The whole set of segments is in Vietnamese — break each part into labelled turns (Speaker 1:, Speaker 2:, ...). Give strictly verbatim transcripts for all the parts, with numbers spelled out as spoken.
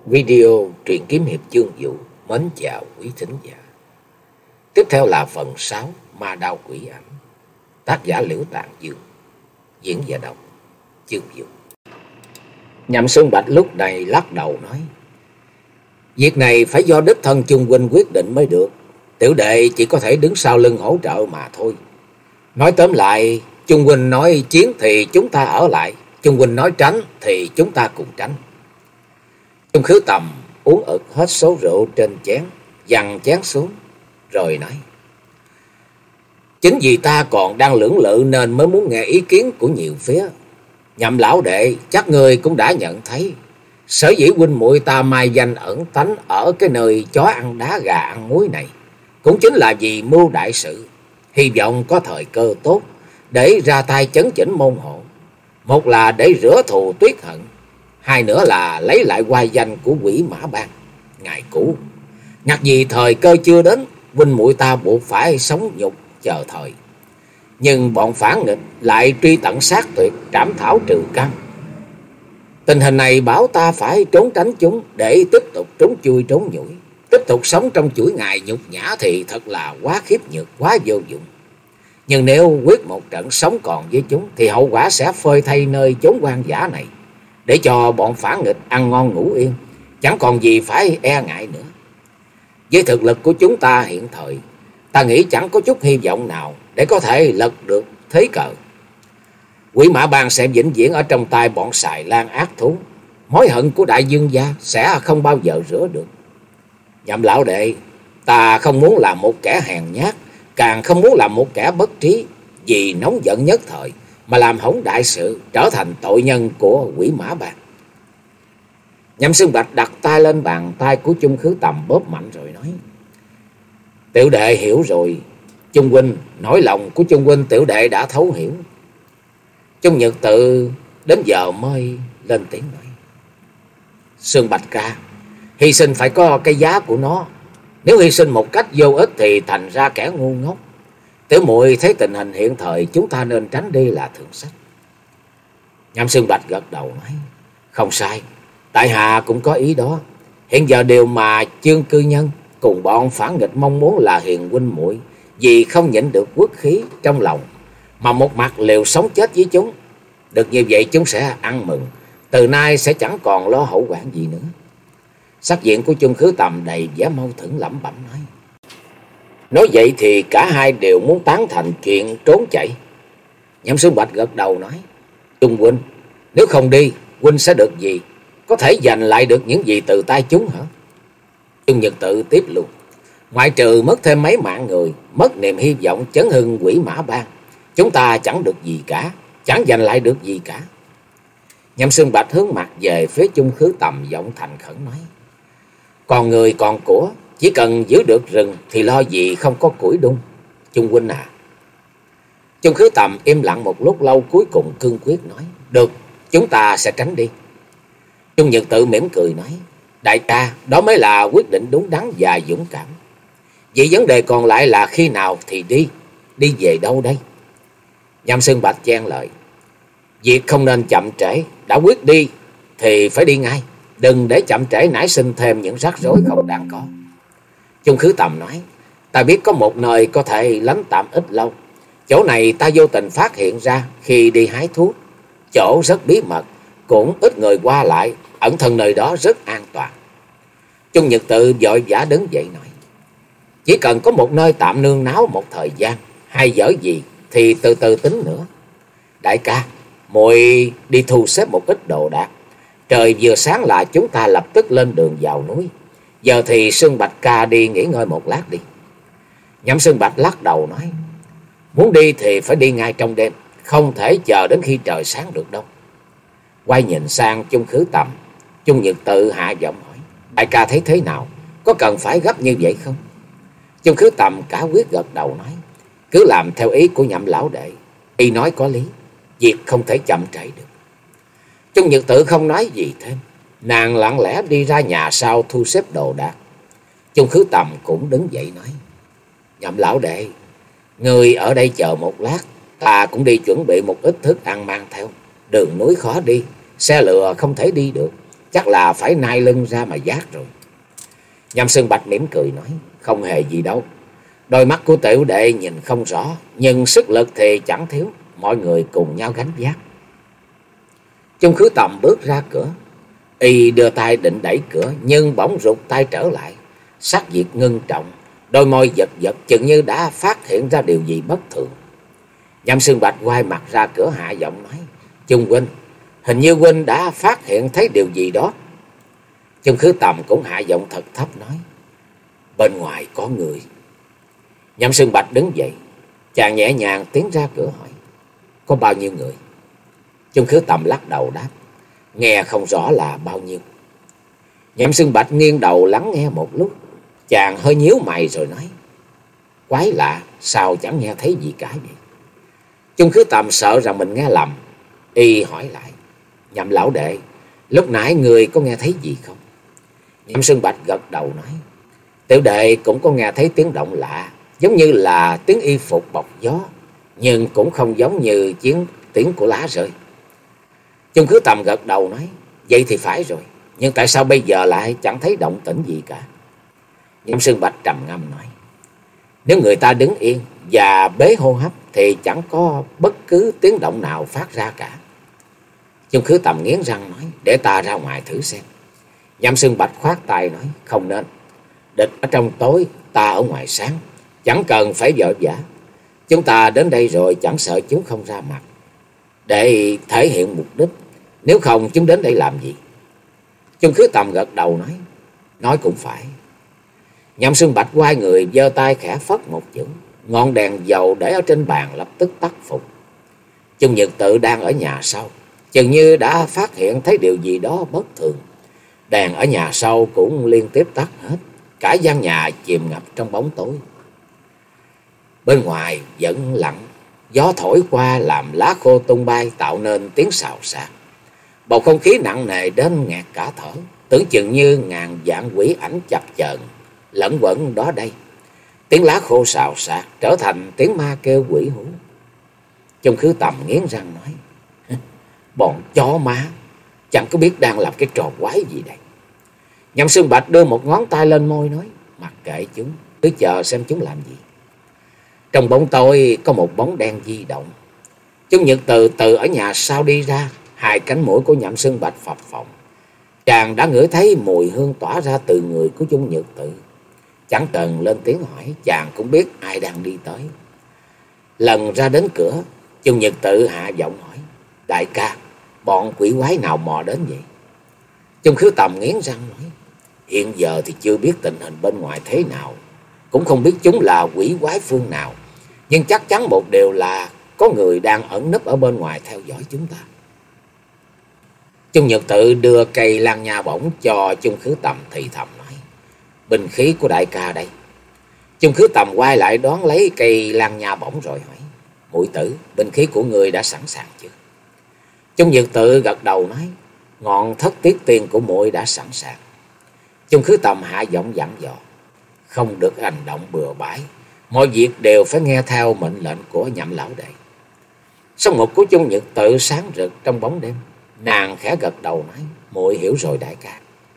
Speaker 1: Video truyện kiếm hiệp chương vụ mến chào quý thính giả. Tiếp theo là phần sáu Ma Đao Quỷ Ảnh, tác giả Liễu Tạng Dương, diễn giả đọc chương vụ. Nhậm Xuân Bạch lúc này lắc đầu nói: việc này phải do đích thân Chung huynh quyết định mới được. Tiểu đệ chỉ có thể đứng sau lưng hỗ trợ mà thôi. Nói tóm lại, Chung huynh nói chiến thì chúng ta ở lại, Chung huynh nói tránh thì chúng ta cùng tránh. Chung Khứ Tầm uống ực hết số rượu trên chén, dằn chén xuống, rồi nói: chính vì ta còn đang lưỡng lự nên mới muốn nghe ý kiến của nhiều phía. Nhậm lão đệ, chắc người cũng đã nhận thấy, sở dĩ huynh muội ta mai danh ẩn tánh ở cái nơi chó ăn đá gà ăn muối này, cũng chính là vì mưu đại sự, hy vọng có thời cơ tốt để ra tay chấn chỉnh môn hộ. Một là để rửa thù tuyết hận, hai nữa là lấy lại oai danh của Quỷ Mã Bang ngày cũ. Ngặt vì thời cơ chưa đến, huynh muội ta buộc phải sống nhục chờ thời. Nhưng bọn phản nghịch lại truy tận sát tuyệt, trảm thảo trừ căn. Tình hình này bảo ta phải trốn tránh chúng để tiếp tục trốn chui trốn nhủi, tiếp tục sống trong chuỗi ngày nhục nhã thì thật là quá khiếp nhược, quá vô dụng. Nhưng nếu quyết một trận sống còn với chúng thì hậu quả sẽ phơi thay nơi chốn hoang dã này, để cho bọn phản nghịch ăn ngon ngủ yên, chẳng còn gì phải e ngại nữa. Với thực lực của chúng ta hiện thời, ta nghĩ chẳng có chút hy vọng nào để có thể lật được thế cờ. Quỷ Mã Bang sẽ vĩnh viễn ở trong tay bọn xài lan ác thú, mối hận của đại dương gia sẽ không bao giờ rửa được. Nhậm lão đệ, ta không muốn làm một kẻ hèn nhát, càng không muốn làm một kẻ bất trí, vì nóng giận nhất thời mà làm hỏng đại sự, trở thành tội nhân của Quỷ Mã Bang. Nhậm Xuân Bạch đặt tay lên bàn tay của Chung Khứ Tầm bóp mạnh rồi nói: tiểu đệ hiểu rồi, Chung huynh, nỗi lòng của Chung huynh tiểu đệ đã thấu hiểu. Chung Nhật Tự đến giờ mới lên tiếng nói: Xuân Bạch ca, hy sinh phải có cái giá của nó. Nếu hy sinh một cách vô ích thì thành ra kẻ ngu ngốc. Tiểu muội thấy tình hình hiện thời chúng ta nên tránh đi là thượng sách. Nhậm Xuân Bạch gật đầu nói: không sai, tại hạ cũng có ý đó. Hiện giờ điều mà Chương cư nhân cùng bọn phản nghịch mong muốn là hiền huynh muội vì không nhịn được quốc khí trong lòng mà một mặt liều sống chết với chúng. Được như vậy chúng sẽ ăn mừng, từ nay sẽ chẳng còn lo hậu quản gì nữa. Sắc diện của Chung Khứ Tầm đầy vẻ mâu thuẫn, lẩm bẩm nói: nói vậy thì cả hai đều muốn tán thành chuyện trốn chạy. Nhậm Xuân Bạch gật đầu nói: Chung huynh, nếu không đi, huynh sẽ được gì? Có thể giành lại được những gì từ tay chúng hả? Chung Nhật Tự tiếp luôn: ngoại trừ mất thêm mấy mạng người, mất niềm hy vọng chấn hưng Quỷ Mã Bang, chúng ta chẳng được gì cả, chẳng giành lại được gì cả. Nhậm Xuân Bạch hướng mặt về phía Chung Khứ Tầm, giọng thành khẩn nói: còn người còn của, chỉ cần giữ được rừng thì lo gì không có củi đun. Chung huynh à. Chung Khứ Tầm im lặng một lúc lâu, cuối cùng cương quyết nói: được, chúng ta sẽ tránh đi. Chung Nhật Tự mỉm cười nói: đại ca, đó mới là quyết định đúng đắn và dũng cảm. Vậy vấn đề còn lại là khi nào thì đi, đi về đâu đây? Nhậm Xuân Bạch chen lời: việc không nên chậm trễ, đã quyết đi thì phải đi ngay, đừng để chậm trễ nảy sinh thêm những rắc rối không đáng có. Chung Khứ Tầm nói: ta biết có một nơi có thể lánh tạm ít lâu. Chỗ này ta vô tình phát hiện ra khi đi hái thuốc. Chỗ rất bí mật, cũng ít người qua lại, ẩn thân nơi đó rất an toàn. Chung Nhật Tự vội vã đứng dậy nói: chỉ cần có một nơi tạm nương náu một thời gian, hay dở gì thì từ từ tính nữa. Đại ca, muội đi thu xếp một ít đồ đạc. Trời vừa sáng là chúng ta lập tức lên đường vào núi. Giờ thì Xuân Bạch ca đi nghỉ ngơi một lát đi. Nhậm Xuân Bạch lắc đầu nói: muốn đi thì phải đi ngay trong đêm, không thể chờ đến khi trời sáng được đâu. Quay nhìn sang Chung Khứ Tầm, Chung Nhật Tự hạ giọng hỏi: đại ca thấy thế nào, có cần phải gấp như vậy không? Chung Khứ Tầm cả quyết gật đầu nói: cứ làm theo ý của Nhậm lão đệ, y nói có lý, việc không thể chậm trễ được. Chung Nhật Tự không nói gì thêm, nàng lặng lẽ đi ra nhà sau thu xếp đồ đạc. Chung Khứ Tầm cũng đứng dậy nói: Nhậm lão đệ, người ở đây chờ một lát, ta cũng đi chuẩn bị một ít thức ăn mang theo. Đường núi khó đi, xe lừa không thể đi được, chắc là phải nai lưng ra mà giác rồi. Nhâm Xương Bạch mỉm cười nói, không hề gì đâu. Đôi mắt của tiểu đệ nhìn không rõ, nhưng sức lực thì chẳng thiếu, mọi người cùng nhau gánh vác. Chung Khứ Tầm bước ra cửa, y đưa tay định đẩy cửa, nhưng bỗng rụt tay trở lại, sắc diện ngưng trọng, đôi môi giật giật, chừng như đã phát hiện ra điều gì bất thường. Nhâm Xương Bạch quay mặt ra cửa hạ giọng nói, Chung huynh, hình như huynh đã phát hiện thấy điều gì đó. Chung Khứ Tầm cũng hạ giọng thật thấp nói, bên ngoài có người. Nhâm Xương Bạch đứng dậy, chàng nhẹ nhàng tiến ra cửa hỏi, có bao nhiêu người? Chung Khứ Tầm lắc đầu đáp, nghe không rõ là bao nhiêu. Nhâm Xương Bạch nghiêng đầu lắng nghe một lúc, chàng hơi nhíu mày rồi nói, quái lạ, sao chẳng nghe thấy gì cả vậy? Chung Khứ Tầm sợ rằng mình nghe lầm, y hỏi lại, Nhâm lão đệ, lúc nãy người có nghe thấy gì không? Nhâm Xương Bạch gật đầu nói, tiểu đệ cũng có nghe thấy tiếng động lạ, giống như là tiếng y phục bọc gió, nhưng cũng không giống như tiếng, tiếng của lá rơi. Chung Khứ Tầm gật đầu nói, vậy thì phải rồi, nhưng tại sao bây giờ lại chẳng thấy động tĩnh gì cả? Nhâm Xương Bạch trầm ngâm nói, nếu người ta đứng yên và bế hô hấp thì chẳng có bất cứ tiếng động nào phát ra cả. Chung Khứ Tầm nghiến răng nói, để ta ra ngoài thử xem. Nhâm Xương Bạch khoát tay nói, không nên, địch ở trong tối, ta ở ngoài sáng, chẳng cần phải vội vã. Chúng ta đến đây rồi chẳng sợ chúng không ra mặt, để thể hiện mục đích, nếu không chúng đến đây làm gì? Chung Khứ Tầm gật đầu nói, nói cũng phải. Nhâm Xương Bạch quay người giơ tay khẽ phất một chưởng, ngọn đèn dầu để ở trên bàn lập tức tắt phục. Chung Nhật Tự đang ở nhà sau, chừng như đã phát hiện thấy điều gì đó bất thường. Đèn ở nhà sau cũng liên tiếp tắt hết, cả gian nhà chìm ngập trong bóng tối. Bên ngoài vẫn lặng, gió thổi qua làm lá khô tung bay tạo nên tiếng xào xạc. Bầu không khí nặng nề đến nghẹt cả thở, tưởng chừng như ngàn vạn quỷ ảnh chập chờn lẫn quẩn đó đây. Tiếng lá khô xào xạc trở thành tiếng ma kêu quỷ hú. Chung Khứ Tầm nghiến răng nói, bọn chó má chẳng có biết đang làm cái trò quái gì đây. Nhâm Xương Bạch đưa một ngón tay lên môi nói, mặc kệ chúng, cứ chờ xem chúng làm gì. Trong bóng tối có một bóng đen di động. Chung Nhật từ từ ở nhà sau đi ra, hai cánh mũi của Nhâm Xương Bạch phập phồng. Chàng đã ngửi thấy mùi hương tỏa ra từ người của Chung Nhật Tự. Chẳng cần lên tiếng hỏi, chàng cũng biết ai đang đi tới. Lần ra đến cửa, Chung Nhật Tự hạ giọng hỏi, đại ca, bọn quỷ quái nào mò đến vậy? Chung Khứ Tầm nghiến răng nói, hiện giờ thì chưa biết tình hình bên ngoài thế nào, cũng không biết chúng là quỷ quái phương nào, nhưng chắc chắn một điều là có người đang ẩn nấp ở bên ngoài theo dõi chúng ta. Chung Nhật Tự đưa cây lan nha bổng cho Chung Khứ Tầm thì thầm nói, binh khí của đại ca đây. Chung Khứ Tầm quay lại đón lấy cây lan nha bổng rồi hỏi, muội tử, binh khí của người đã sẵn sàng chưa? Chung Nhật Tự gật đầu nói, ngọn thất tiết tiên của muội đã sẵn sàng. Chung Khứ Tầm hạ giọng dặn dò, không được hành động bừa bãi, mọi việc đều phải nghe theo mệnh lệnh của Nhậm lão đệ. Song mục của Chung Nhật Tự sáng rực trong bóng đêm, nàng khẽ gật đầu nói, muội hiểu rồi đại ca.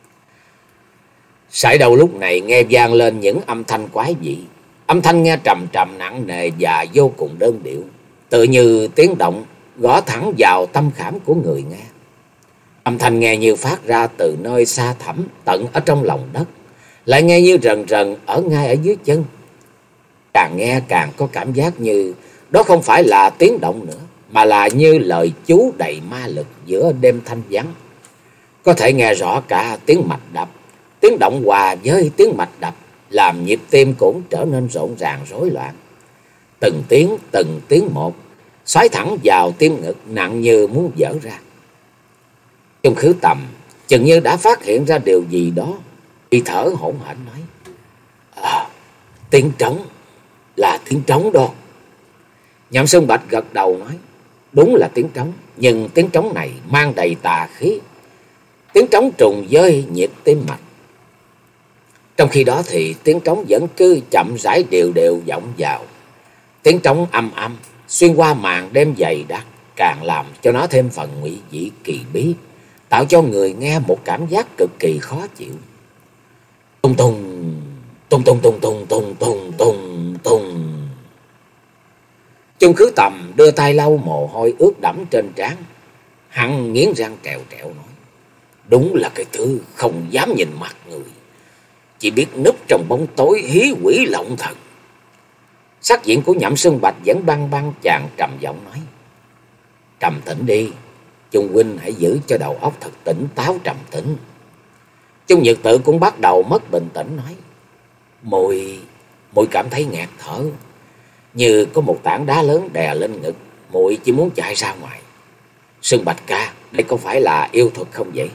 Speaker 1: Sải đầu lúc này nghe vang lên những âm thanh quái dị, âm thanh nghe trầm trầm nặng nề và vô cùng đơn điệu, tự như tiếng động gõ thẳng vào tâm khảm của người nghe. Âm thanh nghe như phát ra từ nơi xa thẳm tận ở trong lòng đất, lại nghe như rần rần ở ngay ở dưới chân. Càng nghe càng có cảm giác như đó không phải là tiếng động nữa, mà là như lời chú đầy ma lực giữa đêm thanh vắng. Có thể nghe rõ cả tiếng mạch đập, tiếng động hòa với tiếng mạch đập làm nhịp tim cũng trở nên rộn ràng rối loạn. Từng tiếng từng tiếng một xoáy thẳng vào tim ngực nặng như muốn vỡ ra. Chung Khứ Tầm chừng như đã phát hiện ra điều gì đó, y thở hổn hển nói, à, tiếng trống, là tiếng trống đó. Nhậm Xương Bạch gật đầu nói, đúng là tiếng trống, nhưng tiếng trống này mang đầy tà khí, tiếng trống trùng với nhịp tim mạch. Trong khi đó thì tiếng trống vẫn cứ chậm rãi đều đều vọng vào. Tiếng trống âm âm xuyên qua màn đêm dày đặc, càng làm cho nó thêm phần nguy dị kỳ bí, tạo cho người nghe một cảm giác cực kỳ khó chịu. Tung tung, tung tung tung tung tung tung tung tung. Chung Khứ Tầm đưa tay lau mồ hôi ướt đẫm trên trán, hắn nghiến răng trèo trẹo nói: đúng là cái thứ không dám nhìn mặt người, chỉ biết núp trong bóng tối hí quỷ lộng thần. Sắc diện của Nhậm Sơn Bạch vẫn băng băng, chàng trầm giọng nói: trầm tĩnh đi, Chung huynh hãy giữ cho đầu óc thật tỉnh táo trầm tĩnh. Chung Nhật Tự cũng bắt đầu mất bình tĩnh nói: Muội, muội cảm thấy ngạt thở, như có một tảng đá lớn đè lên ngực, muội chỉ muốn chạy ra ngoài. Sơn Bạch ca, đây có phải là yêu thuật không vậy?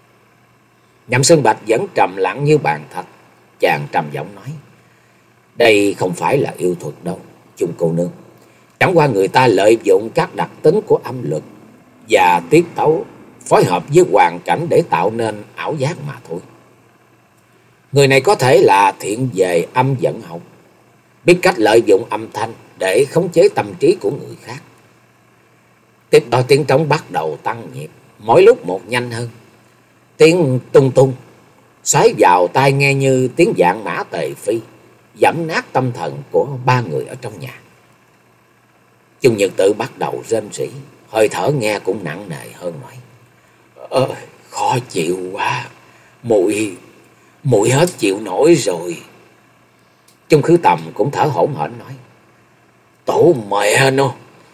Speaker 1: Nhậm Sơn Bạch vẫn trầm lặng như bàn thạch, chàng trầm giọng nói: đây không phải là yêu thuật đâu, Chung cô nương. Chẳng qua người ta lợi dụng các đặc tính của âm luật và tiết tấu phối hợp với hoàn cảnh để tạo nên ảo giác mà thôi. Người này có thể là thiện về âm vận học, biết cách lợi dụng âm thanh để khống chế tâm trí của người khác. Tiếp đó tiếng trống bắt đầu tăng nhịp, mỗi lúc một nhanh hơn. Tiếng tung tung xoáy vào tai nghe như tiếng vạn mã tề phi, giẫm nát tâm thần của ba người ở trong nhà. Chung Nhật Tự bắt đầu rên rỉ, hơi thở nghe cũng nặng nề hơn, nói: Ơ, khó chịu quá, muội muội hết chịu nổi rồi. Chung Khứ Tầm cũng thở hổn hển nói: tổ mẹ nó,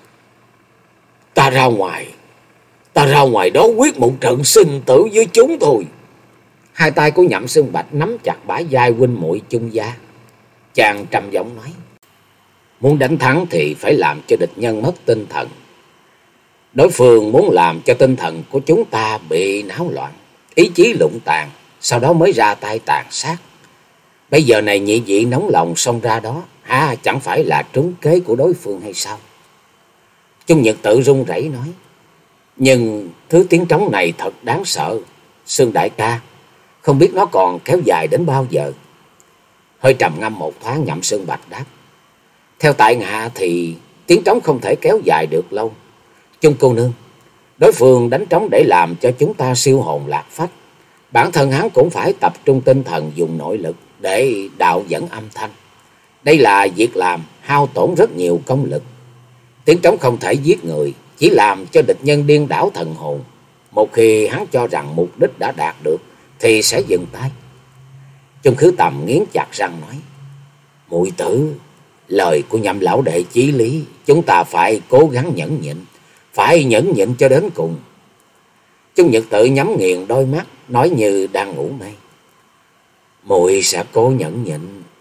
Speaker 1: ta ra ngoài, ta ra ngoài đó quyết một trận sinh tử với chúng thôi. Hai tay của Nhậm Sơn Bạch nắm chặt bả vai huynh muội Chung gia, chàng trầm giọng nói: muốn đánh thắng thì phải làm cho địch nhân mất tinh thần. Đối phương muốn làm cho tinh thần của chúng ta bị náo loạn, ý chí lụng tàn, sau đó mới ra tay tàn sát. Bây giờ này nhị vị nóng lòng xông ra đó, hả, chẳng phải là trúng kế của đối phương hay sao? Chung Nhật Tự run rẩy nói: nhưng thứ tiếng trống này thật đáng sợ, Sương đại ca, không biết nó còn kéo dài đến bao giờ? Hơi trầm ngâm một thoáng, Nhậm Sơn Bạch đáp: theo tại hạ thì tiếng trống không thể kéo dài được lâu. Chung cô nương, đối phương đánh trống để làm cho chúng ta siêu hồn lạc phách, bản thân hắn cũng phải tập trung tinh thần dùng nội lực để đạo dẫn âm thanh. Đây là việc làm hao tổn rất nhiều công lực. Tiếng trống không thể giết người, chỉ làm cho địch nhân điên đảo thần hồn. Một khi hắn cho rằng mục đích đã đạt được thì sẽ dừng tay. Chung Khứ Tầm nghiến chặt răng nói: muội tử, lời của Nhậm lão đệ chí lý, chúng ta phải cố gắng nhẫn nhịn, phải nhẫn nhịn cho đến cùng. Chung Nhật Tự nhắm nghiền đôi mắt, nói như đang ngủ mê: muội sẽ cố nhẫn nhịn.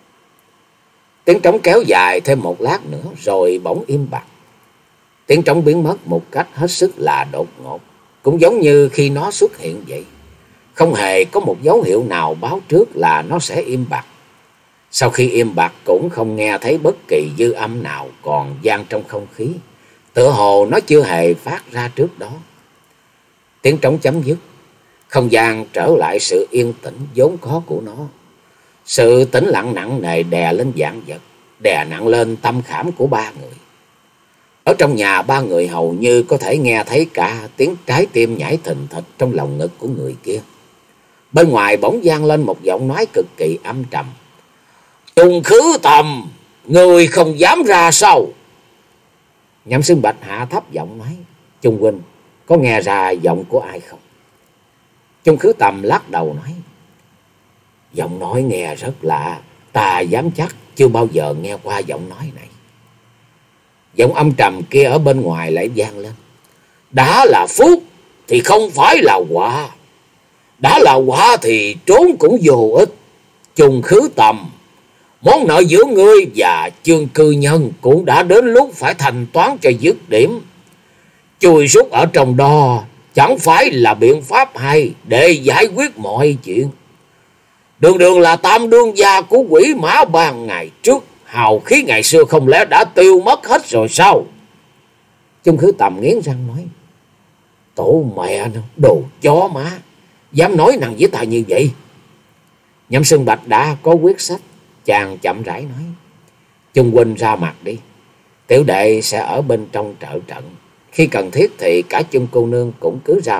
Speaker 1: Tiếng trống kéo dài thêm một lát nữa rồi bỗng im bặt. Tiếng trống biến mất một cách hết sức là đột ngột, cũng giống như khi nó xuất hiện vậy. Không hề có một dấu hiệu nào báo trước là nó sẽ im bặt. Sau khi im bặt cũng không nghe thấy bất kỳ dư âm nào còn vang trong không khí, tựa hồ nó chưa hề phát ra trước đó. Tiếng trống chấm dứt, không gian trở lại sự yên tĩnh vốn có của nó. Sự tĩnh lặng nặng nề đè lên vạn vật, đè nặng lên tâm khảm của ba người. Ở trong nhà, ba người hầu như có thể nghe thấy cả tiếng trái tim nhảy thình thịch trong lòng ngực của người kia. Bên ngoài bỗng vang lên một giọng nói cực kỳ âm trầm: Chung Khứ Tầm, người không dám ra sao? Nhậm Sơn Bạch hạ thấp giọng nói: Chung huynh, có nghe ra giọng của ai không? Chung Khứ Tầm lắc đầu nói: giọng nói nghe rất lạ, ta dám chắc chưa bao giờ nghe qua giọng nói này. Giọng âm trầm kia ở bên ngoài lại vang lên: đã là phúc thì không phải là họa, đã là họa thì trốn cũng vô ích. Chung Khứ Tầm, món nợ giữa ngươi và Chương Cư Nhân cũng đã đến lúc phải thanh toán cho dứt điểm. Chui rút ở trong đó chẳng phải là biện pháp hay để giải quyết mọi chuyện. Đường đường là tam đương gia của Quỷ Mã Bang ngày trước, hào khí ngày xưa không lẽ đã tiêu mất hết rồi sao? Chung Khứ Tầm nghiến răng nói: tổ mẹ nó, đồ chó má, dám nói năng với ta như vậy? Nhậm Sơn Bạch đã có quyết sách, chàng chậm rãi nói: Chung huynh ra mặt đi, tiểu đệ sẽ ở bên trong trợ trận, khi cần thiết thì cả Chung cô nương cũng cứ ra mặt,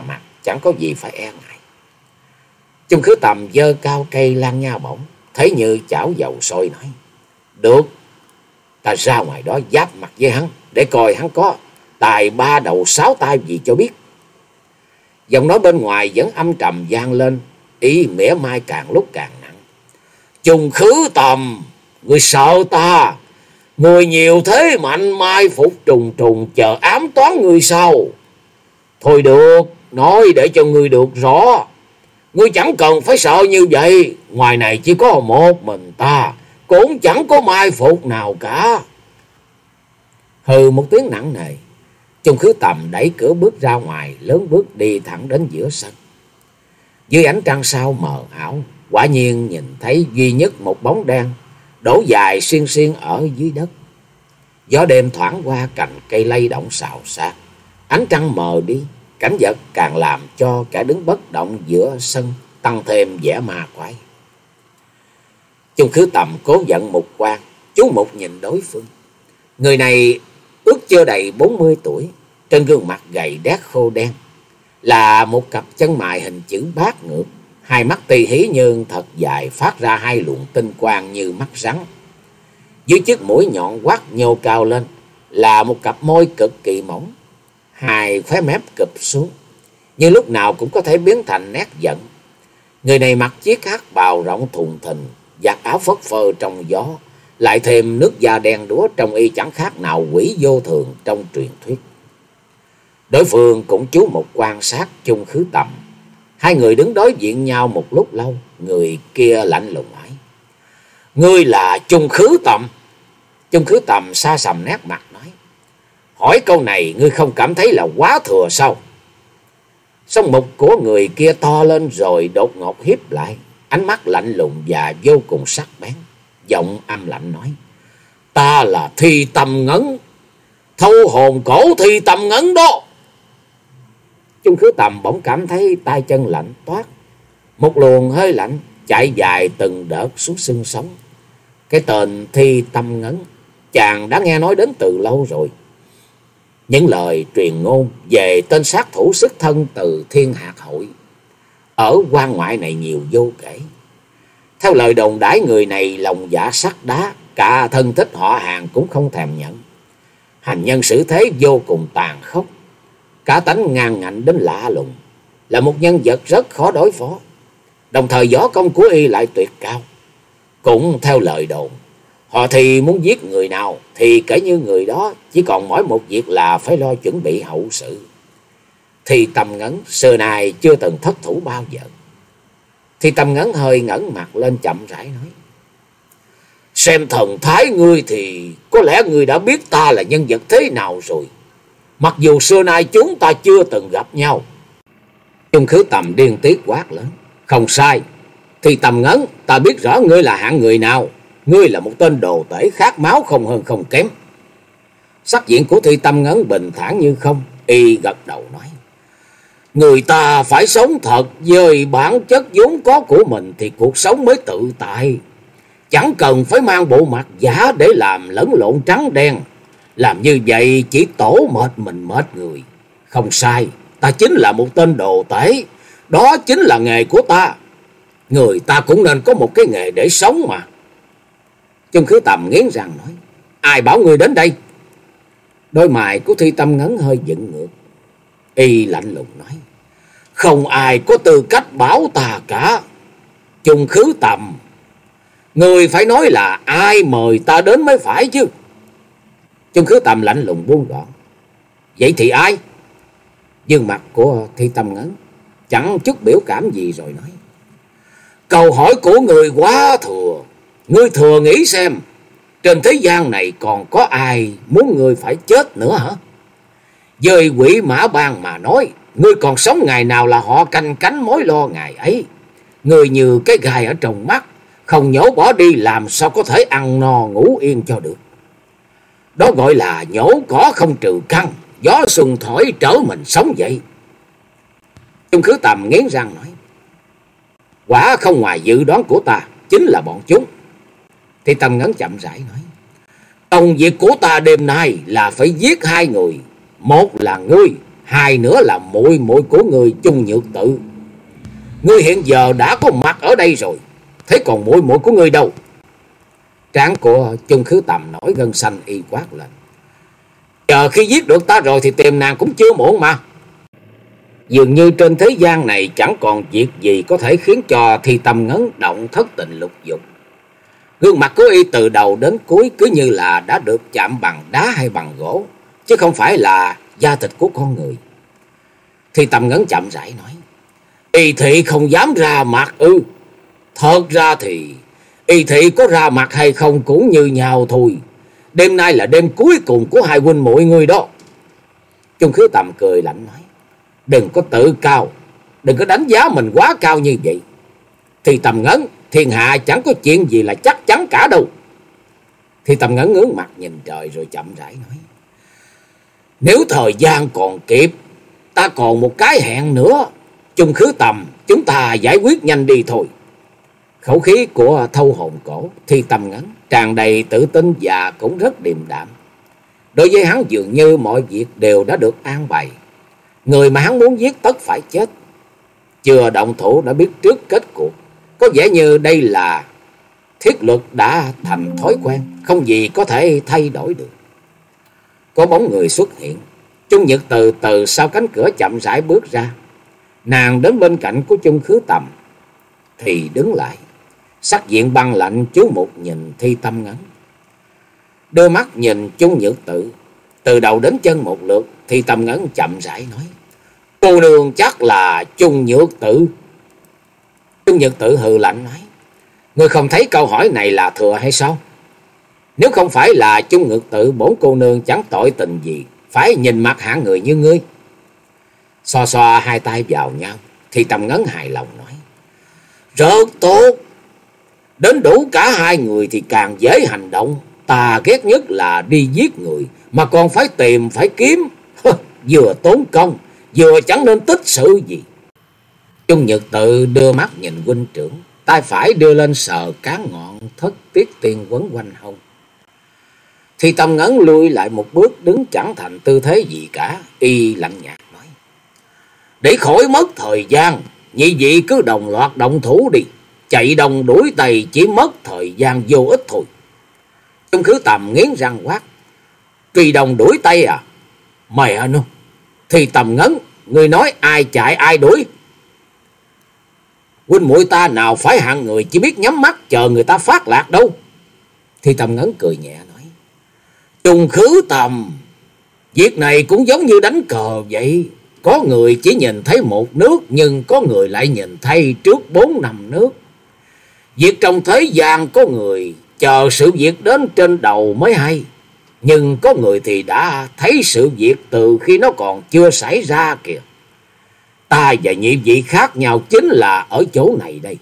Speaker 1: chẳng có gì phải e ngại. Chung Khứ Tầm giơ cao cây lan nha bổng, thấy như chảo dầu sôi nói: Được, ta ra ngoài đó giáp mặt với hắn, để coi hắn có tài ba đầu sáu tay gì cho biết. Giọng nói bên ngoài vẫn âm trầm vang lên, ý mỉa mai càng lúc càng nặng. Chung Khứ Tầm, người sợ ta? Người nhiều thế mạnh mai phục trùng trùng chờ ám toán người sao? Thôi được, nói để cho ngươi được rõ. Ngươi chẳng cần phải sợ như vậy. Ngoài này chỉ có một mình ta, cũng chẳng có mai phục nào cả. Hừ một tiếng nặng nề, Chung Khứ Tầm đẩy cửa bước ra ngoài, lớn bước đi thẳng đến giữa sân. Dưới ánh trăng sao mờ ảo, quả nhiên nhìn thấy duy nhất một bóng đen đổ dài xiên xiên ở dưới đất. Gió đêm thoảng qua cành cây lay động xào xạc, ánh trăng mờ đi, cảnh vật càng làm cho cả đứng bất động giữa sân tăng thêm vẻ ma quái. Chung Khứ Tầm cố giận mục quan, chú mục nhìn đối phương. Người này ước chưa đầy bốn mươi tuổi, trên gương mặt gầy đét khô đen, là một cặp chân mày hình chữ bát ngược, hai mắt tì hí nhưng thật dài, phát ra hai luồng tinh quang như mắt rắn. Dưới chiếc mũi nhọn quắt nhô cao lên là một cặp môi cực kỳ mỏng, hai khóe mép cụp xuống, như lúc nào cũng có thể biến thành nét giận. Người này mặc chiếc hắc bào rộng thùng thình, giặt áo phất phơ trong gió, lại thêm nước da đen đúa, trông y chẳng khác nào quỷ vô thường trong truyền thuyết. Đối phương cũng chú mục quan sát Chung Khứ Tầm. Hai người đứng đối diện nhau một lúc lâu, người kia lạnh lùng hỏi: Ngươi là Chung Khứ Tầm? Chung Khứ Tầm xa sầm nét mặt nói: Hỏi câu này ngươi không cảm thấy là quá thừa sao? Song mục của người kia to lên rồi đột ngột hiếp lại, ánh mắt lạnh lùng và vô cùng sắc bén, giọng âm lạnh nói: Ta là Thi Tâm Ngấn, thâu hồn cổ Thi Tâm Ngấn đó. Chung Khứ Tầm bỗng cảm thấy tay chân lạnh toát, một luồng hơi lạnh chạy dài từng đợt xuống xương sống. Cái tên Thi Tâm Ngấn chàng đã nghe nói đến từ lâu rồi. Những lời truyền ngôn về tên sát thủ xuất thân từ Thiên Hạt Hội ở quan ngoại này nhiều vô kể. Theo lời đồn đãi, người này lòng dạ sắt đá, cả thân thích họ hàng cũng không thèm nhận. Hành nhân xử thế vô cùng tàn khốc, cá tánh ngang ngạnh đến lạ lùng, là một nhân vật rất khó đối phó. Đồng thời võ công của y lại tuyệt cao. Cũng theo lời đồn, họ thì muốn giết người nào thì kể như người đó chỉ còn mỗi một việc là phải lo chuẩn bị hậu sự. Thì Tâm Ngấn xưa nay chưa từng thất thủ bao giờ. Thì Tâm Ngấn hơi ngẩng mặt lên chậm rãi nói: Xem thần thái ngươi thì có lẽ ngươi đã biết ta là nhân vật thế nào rồi, mặc dù xưa nay chúng ta chưa từng gặp nhau. Chung Khứ Tầm điên tiết quát lớn: Không sai, Thì Tâm Ngấn, ta biết rõ ngươi là hạng người nào. Ngươi là một tên đồ tể khát máu không hơn không kém. Sắc diện của Thi Tâm Ngấn bình thản như không, y gật đầu nói: Người ta phải sống thật, với bản chất vốn có của mình thì cuộc sống mới tự tại. Chẳng cần phải mang bộ mặt giả để làm lẫn lộn trắng đen. Làm như vậy chỉ tổ mệt mình mệt người. Không sai, ta chính là một tên đồ tể, đó chính là nghề của ta. Người ta cũng nên có một cái nghề để sống mà. Chung Khứ Tầm nghiến răng nói: Ai bảo người đến đây? Đôi mày của Thi Tâm Ngấn hơi dựng ngược, y lạnh lùng nói: Không ai có tư cách bảo ta cả. Chung Khứ Tầm, người phải nói là ai mời ta đến mới phải chứ. Chung Khứ Tầm lạnh lùng buông gọn: Vậy thì ai? Dương mặt của Thi Tâm Ngấn chẳng chút biểu cảm gì rồi nói: Câu hỏi của người quá thừa. Ngươi thừa nghĩ xem, trên thế gian này còn có ai muốn ngươi phải chết nữa hả? Với quỷ mã bang mà nói, ngươi còn sống ngày nào là họ canh cánh mối lo ngày ấy. Ngươi như cái gai ở trong mắt, không nhổ bỏ đi làm sao có thể ăn no ngủ yên cho được. Đó gọi là nhổ cỏ không trừ căn, gió xuân thổi trở mình sống vậy. Chung Khứ Tầm nghiến răng nói: Quả không ngoài dự đoán của ta, chính là bọn chúng. Thì Tâm Ngấn chậm rãi nói: Công việc của ta đêm nay là phải giết hai người. Một là ngươi, hai nữa là muội muội của người Chung Nhược Tự. Ngươi hiện giờ đã có mặt ở đây rồi, thế còn muội muội của ngươi đâu? Trán của Chung Khứ Tầm nổi gân xanh y quát lên. Chờ khi giết được ta rồi thì tìm nàng cũng chưa muộn mà. Dường như trên thế gian này chẳng còn việc gì có thể khiến cho Thi Tâm Ngấn động thất tình lục dục. Gương mặt của y từ đầu đến cuối cứ như là đã được chạm bằng đá hay bằng gỗ, chứ không phải là da thịt của con người. Thi Tâm Ngấn chậm rãi nói. Y thị không dám ra mặt ư? Thật ra thì y thị có ra mặt hay không cũng như nhau thôi. Đêm nay là đêm cuối cùng của hai huynh muội người đó. Chung Khứ Tầm cười lạnh nói. Đừng có tự cao, đừng có đánh giá mình quá cao như vậy. Thi Tâm Ngấn, thiên hạ chẳng có chuyện gì là chắc chắn cả đâu. Thi Tâm Ngấn ngước mặt nhìn trời rồi chậm rãi nói. Nếu thời gian còn kịp, ta còn một cái hẹn nữa. Chung Khứ Tầm, chúng ta giải quyết nhanh đi thôi. Khẩu khí của Thâu Hồn Cổ, Thi Tâm Ngấn tràn đầy tự tin và cũng rất điềm đạm. Đối với hắn dường như mọi việc đều đã được an bày. Người mà hắn muốn giết tất phải chết. Chưa động thủ đã biết trước kết cuộc. Có vẻ như đây là thiết luật đã thành thói quen, không gì có thể thay đổi được. Có bóng người xuất hiện. Chung Nhược từ từ sau cánh cửa chậm rãi bước ra. Nàng đến bên cạnh của Chung Khứ Tầm thì đứng lại, sắc diện băng lạnh chú mục nhìn Thi Tâm Ngấn. Đưa mắt nhìn Chung Nhược Tự từ đầu đến chân một lượt. Thi Tâm Ngấn chậm rãi nói. Cô nương chắc là Chung Nhược Tự. Chung Nhược Tự hừ lạnh nói. Ngươi không thấy câu hỏi này là thừa hay sao? Nếu không phải là Chung Nhược Tự, bổn cô nương chẳng tội tình gì phải nhìn mặt hạng người như ngươi. Xoa xoa hai tay vào nhau, Thi Tâm Ngấn hài lòng nói. Rất tốt. Đến đủ cả hai người thì càng dễ hành động. Ta ghét nhất là đi giết người mà còn phải tìm phải kiếm. Vừa tốn công, vừa chẳng nên tích sự gì. Chung Nhược Tự đưa mắt nhìn huynh trưởng, tay phải đưa lên sờ cán ngọn thất tiết tiên quấn quanh hông. Thi Tâm Ngấn lui lại một bước, đứng chẳng thành tư thế gì cả, y lạnh nhạt nói. Để khỏi mất thời gian, nhị vị cứ đồng loạt động thủ đi. Chạy đồng đuổi tày chỉ mất thời gian vô ích thôi. Chung Khứ Tầm nghiến răng quát. Truy đồng đuổi tay à? Mẹ nó. Thi Tâm Ngấn, người nói ai chạy ai đuổi? Huynh muội ta nào phải hạng người chỉ biết nhắm mắt chờ người ta phát lạc đâu. Thi Tâm Ngấn cười nhẹ nói. Chung Khứ Tầm, việc này cũng giống như đánh cờ vậy. Có người chỉ nhìn thấy một nước, nhưng có người lại nhìn thấy trước bốn năm nước. Việc trong thế gian có người chờ sự việc đến trên đầu mới hay, nhưng có người thì đã thấy sự việc từ khi nó còn chưa xảy ra kìa. Ta và nhị vị khác nhau chính là ở chỗ này đây.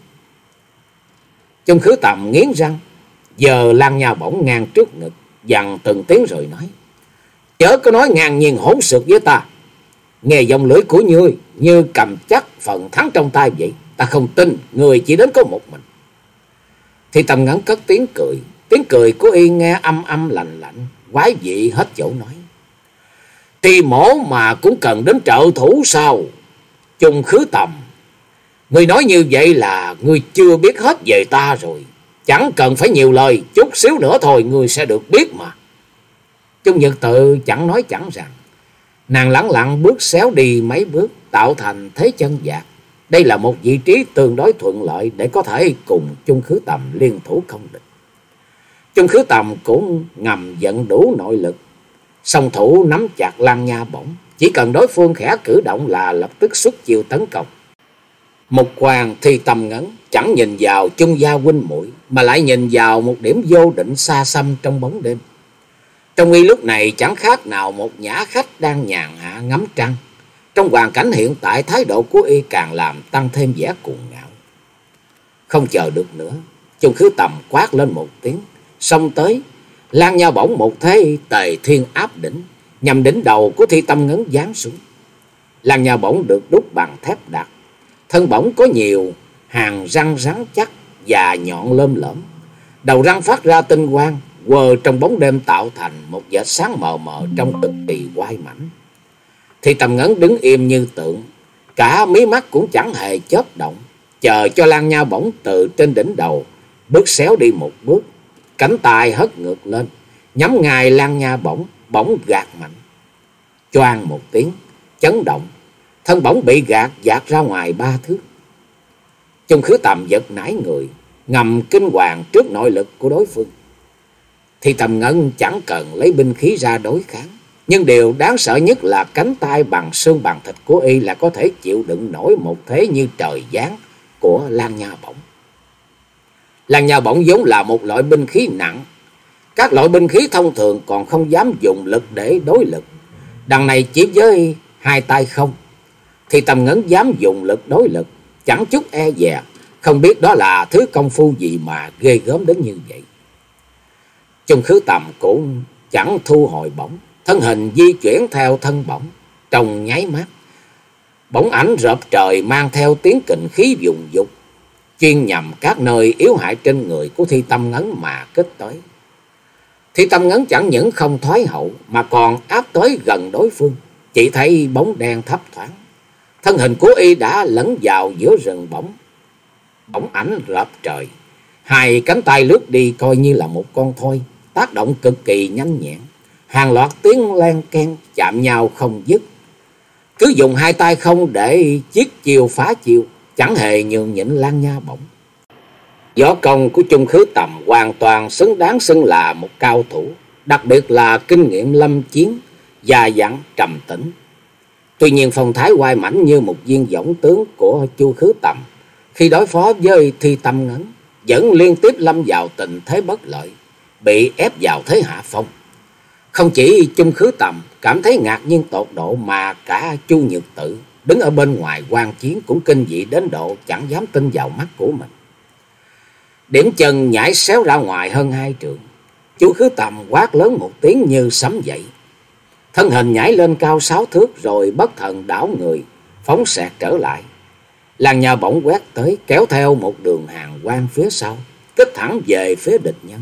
Speaker 1: Chung Khứ Tầm nghiến răng, giờ Lan Nha bỗng ngang trước ngực, dằn từng tiếng rồi nói. Chớ có nói ngang nhiên hỗn xược với ta. Nghe giọng lưỡi của ngươi như cầm chắc phần thắng trong tay vậy. Ta không tin người chỉ đến có một mình. Thì Tâm Ngấn cất tiếng cười. Tiếng cười của y nghe âm âm lạnh lạnh, quái dị hết chỗ nói. Thì mổ mà cũng cần đến trợ thủ sao? Chung Khứ Tầm, ngươi nói như vậy là ngươi chưa biết hết về ta rồi. Chẳng cần phải nhiều lời, chút xíu nữa thôi ngươi sẽ được biết mà. Chung Nhược Tự chẳng nói chẳng rằng. Nàng lẳng lặng bước xéo đi mấy bước, tạo thành thế chân vạc. Đây là một vị trí tương đối thuận lợi để có thể cùng Chung Khứ Tầm liên thủ công địch. Chung Khứ Tầm cũng ngầm vận đủ nội lực, song thủ nắm chặt Lan Nha bổng, chỉ cần đối phương khẽ cử động là lập tức xuất chiêu tấn công. Một quan Thi Tâm Ngấn chẳng nhìn vào Chung gia huynh muội mà lại nhìn vào một điểm vô định xa xăm trong bóng đêm. Trong y lúc này chẳng khác nào một nhã khách đang nhàn hạ ngắm trăng. Trong hoàn cảnh hiện tại, thái độ của y càng làm tăng thêm vẻ cuồng ngạo. Không chờ được nữa, Chung Khứ Tầm quát lên một tiếng, xông tới, Lan Nha bổng một thế tề thiên áp đỉnh, nhằm đỉnh đầu của Thi Tâm Ngấn giáng xuống. Lan Nha bổng được đúc bằng thép đặc, thân bổng có nhiều hàng răng rắn chắc và nhọn lơm lởm, đầu răng phát ra tinh quang, quờ trong bóng đêm tạo thành một vệt sáng mờ mờ trong cực kỳ quai mảnh. Thì Tầm Ngấn đứng im như tượng, cả mí mắt cũng chẳng hề chớp động, chờ cho Lan Nha Bổng từ trên đỉnh đầu bước xéo đi một bước, cánh tay hất ngược lên, nhắm ngay Lan Nha Bổng, bỗng gạt mạnh. Choang một tiếng, chấn động, thân bổng bị gạt dạt ra ngoài ba thước. Chung Khứ Tầm giật nảy người, ngầm kinh hoàng trước nội lực của đối phương. Thì Tầm Ngân chẳng cần lấy binh khí ra đối kháng, nhưng điều đáng sợ nhất là cánh tay bằng xương bằng thịt của y là có thể chịu đựng nổi một thế như trời giáng của Lan Nha Bổng. Lan Nha Bổng vốn là một loại binh khí nặng, các loại binh khí thông thường còn không dám dùng lực để đối lực, đằng này chỉ với hai tay không. Thì Tầm Ngấn dám dùng lực đối lực, chẳng chút e dè, không biết đó là thứ công phu gì mà ghê gớm đến như vậy. Chung Khứ Tầm cũng chẳng thu hồi bổng, thân hình di chuyển theo thân bổng. Trong nháy mắt, bổng ảnh rợp trời mang theo tiếng kình khí vùng dục, chuyên nhằm các nơi yếu hại trên người của Thi Tâm Ngấn mà kích tới. Thi Tâm Ngấn chẳng những không thoái hậu mà còn áp tới gần đối phương. Chỉ thấy bóng đen thấp thoáng, thân hình của y đã lẫn vào giữa rừng bổng. Bổng ảnh rợp trời, hai cánh tay lướt đi coi như là một con thoi, tác động cực kỳ nhanh nhẹn, hàng loạt tiếng len keng chạm nhau không dứt. Cứ dùng hai tay không để chiết chiêu phá chiêu, chẳng hề nhường nhịn Lan Nha Bổng. Võ công của Chung Khứ Tầm hoàn toàn xứng đáng xưng là một cao thủ, đặc biệt là kinh nghiệm lâm chiến, già dặn trầm tĩnh. Tuy nhiên phong thái oai mãnh như một viên dõng tướng của Chu Khứ Tầm khi đối phó với Thi Tâm Ngấn vẫn liên tiếp lâm vào tình thế bất lợi, bị ép vào thế hạ phong. Không chỉ Chung Khứ Tầm cảm thấy ngạc nhiên tột độ, mà cả Chu Nhược Tự đứng ở bên ngoài quan chiến cũng kinh dị đến độ chẳng dám tin vào mắt của mình. Điểm chân nhảy xéo ra ngoài hơn hai trượng, Chu Khứ Tầm quát lớn một tiếng như sấm dậy, thân hình nhảy lên cao sáu thước rồi bất thần đảo người phóng xẹt trở lại. Lan Nha Bổng quét tới, kéo theo một đường hàng quang phía sau, kích thẳng về phía địch nhân.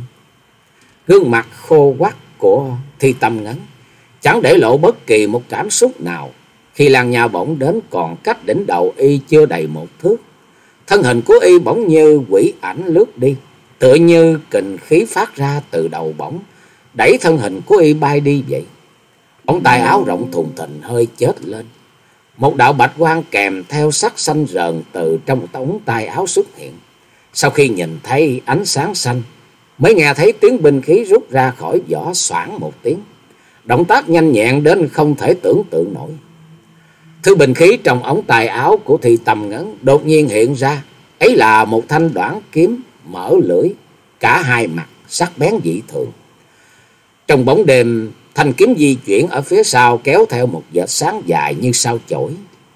Speaker 1: Gương mặt khô quắt của Thi Tâm Ngấn chẳng để lộ bất kỳ một cảm xúc nào. Khi Lan Nha Bổng đến còn cách đỉnh đầu y chưa đầy một thước, thân hình của y bỗng như quỷ ảnh lướt đi, tựa như kình khí phát ra từ đầu bổng đẩy thân hình của y bay đi vậy. Ống tay áo rộng thùng thình hơi chớt lên, một đạo bạch quang kèm theo sắc xanh rờn từ trong ống tay áo xuất hiện. Sau khi nhìn thấy ánh sáng xanh, mới nghe thấy tiếng binh khí rút ra khỏi vỏ xoảng một tiếng, động tác nhanh nhẹn đến không thể tưởng tượng nổi. Thứ binh khí trong ống tay áo của Thi Tâm Ngấn đột nhiên hiện ra, ấy là một thanh đoản kiếm mở lưỡi, cả hai mặt sắc bén dị thường. Trong bóng đêm, thanh kiếm di chuyển ở phía sau kéo theo một vệt sáng dài như sao chổi.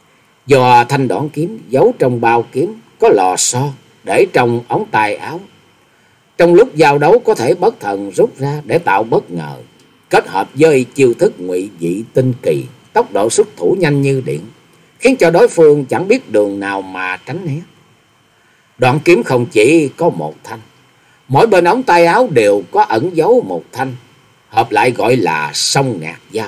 Speaker 1: Do thanh đoản kiếm giấu trong bao kiếm có lò xo để trong ống tay áo, trong lúc giao đấu có thể bất thần rút ra để tạo bất ngờ, kết hợp với chiêu thức ngụy dị tinh kỳ, tốc độ xuất thủ nhanh như điện, khiến cho đối phương chẳng biết đường nào mà tránh né. Đoạn kiếm không chỉ có một thanh, mỗi bên ống tay áo đều có ẩn giấu một thanh, hợp lại gọi là song ngạc dao.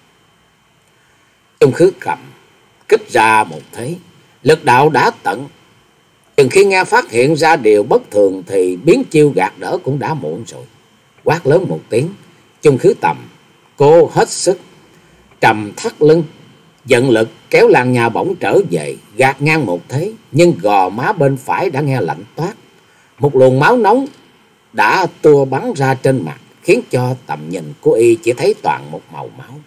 Speaker 1: Chung Khứ cầm kích ra một thế, lực đạo đã tận. Chừng khi nghe phát hiện ra điều bất thường thì biến chiêu gạt đỡ cũng đã muộn rồi. Quát lớn một tiếng, Chung Khứ Tầm cố hết sức trầm thắt lưng, dẫn lực kéo Lan Nha Bổng trở về, gạt ngang một thế, nhưng gò má bên phải đã nghe lạnh toát, một luồng máu nóng đã tua bắn ra trên mặt, khiến cho tầm nhìn của y chỉ thấy toàn một màu máu.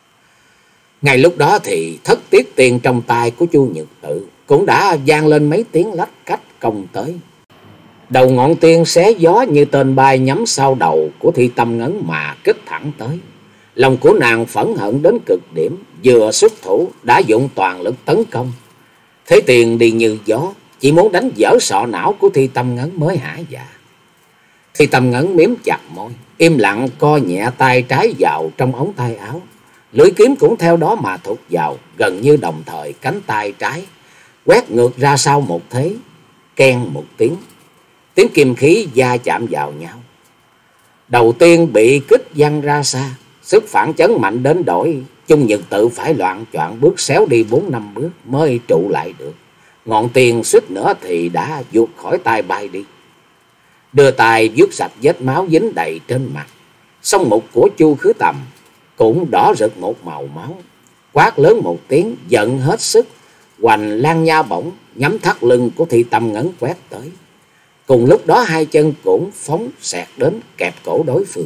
Speaker 1: Ngay lúc đó thì thất tiết tiền trong tay của Chu Nhược Tự cũng đã vang lên mấy tiếng lách cách công tới. Đầu ngọn tiên xé gió như tên bay nhắm sau đầu của Thi Tâm Ngấn mà kích thẳng tới. Lòng của nàng phẫn hận đến cực điểm, vừa xuất thủ đã dụng toàn lực tấn công. Thế tiền đi như gió, chỉ muốn đánh vỡ sọ não của Thi Tâm Ngấn mới hả dạ. Thi Tâm Ngấn miếm chặt môi, im lặng co nhẹ tay trái vào trong ống tay áo. Lưỡi kiếm cũng theo đó mà thụt vào, gần như đồng thời cánh tay trái quét ngược ra sau một thế, keng một tiếng, tiếng kim khí va chạm vào nhau. Đầu tiên bị kích văng ra xa, sức phản chấn mạnh đến đổi Chung Nhật Tự phải loạng choạng bước xéo đi bốn năm bước mới trụ lại được. Ngọn tiền suýt nữa thì đã vụt khỏi tay bay đi. Đưa tay vuốt sạch vết máu dính đầy trên mặt. Song mục của Chu Khứ Tầm cũng đỏ rực một màu máu. Quát lớn một tiếng, giận hết sức, hoành Lan Nha Bổng nhắm thắt lưng của Thi Tâm Ngấn quét tới. Cùng lúc đó hai chân cũng phóng xẹt đến kẹp cổ đối phương.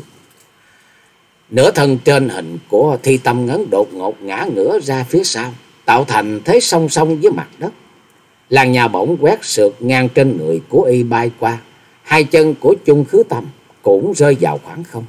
Speaker 1: Nửa thân trên hình của Thi Tâm Ngấn đột ngột ngã ngửa ra phía sau, tạo thành thế song song với mặt đất. Lan Nha Bổng quét sượt ngang trên người của y bay qua. Hai chân của Chung Khứ Tầm cũng rơi vào khoảng không.